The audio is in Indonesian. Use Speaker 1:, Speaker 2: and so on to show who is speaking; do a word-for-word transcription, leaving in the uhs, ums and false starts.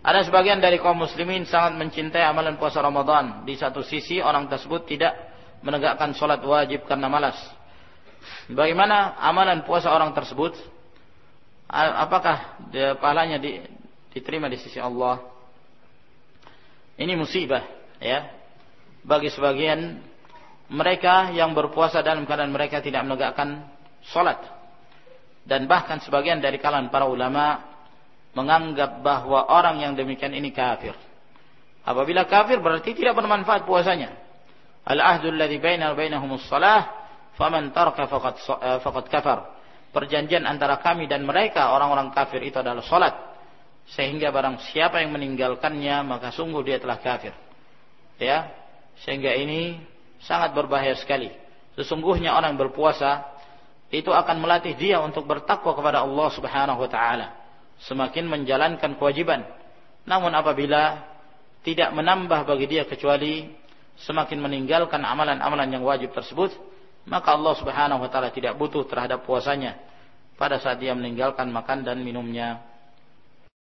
Speaker 1: Ada sebagian dari kaum muslimin sangat mencintai amalan puasa Ramadan. Di satu sisi orang tersebut tidak menegakkan sholat wajib karena malas. Bagaimana amalan puasa orang tersebut? Apakah pahalanya diterima di sisi Allah? Ini musibah, ya, bagi sebagian mereka yang berpuasa dalam keadaan mereka tidak menegakkan sholat. Dan bahkan sebagian dari kalangan para ulama menganggap bahwa orang yang demikian ini kafir. Apabila kafir berarti tidak bermanfaat puasanya. Al-ahdul ladzi bainana wa bainahumus shalah faman taraka faqad faqad kafar. Perjanjian antara kami dan mereka orang-orang kafir itu adalah salat. Sehingga barang siapa yang meninggalkannya maka sungguh dia telah kafir. Ya, sehingga ini sangat berbahaya sekali. Sesungguhnya orang yang berpuasa itu akan melatih dia untuk bertakwa kepada Allah Subhanahu wa taala, semakin menjalankan kewajiban. Namun apabila tidak menambah bagi dia kecuali semakin meninggalkan amalan-amalan yang wajib tersebut, maka Allah Subhanahu wa taala tidak butuh terhadap puasanya pada saat dia meninggalkan makan dan minumnya.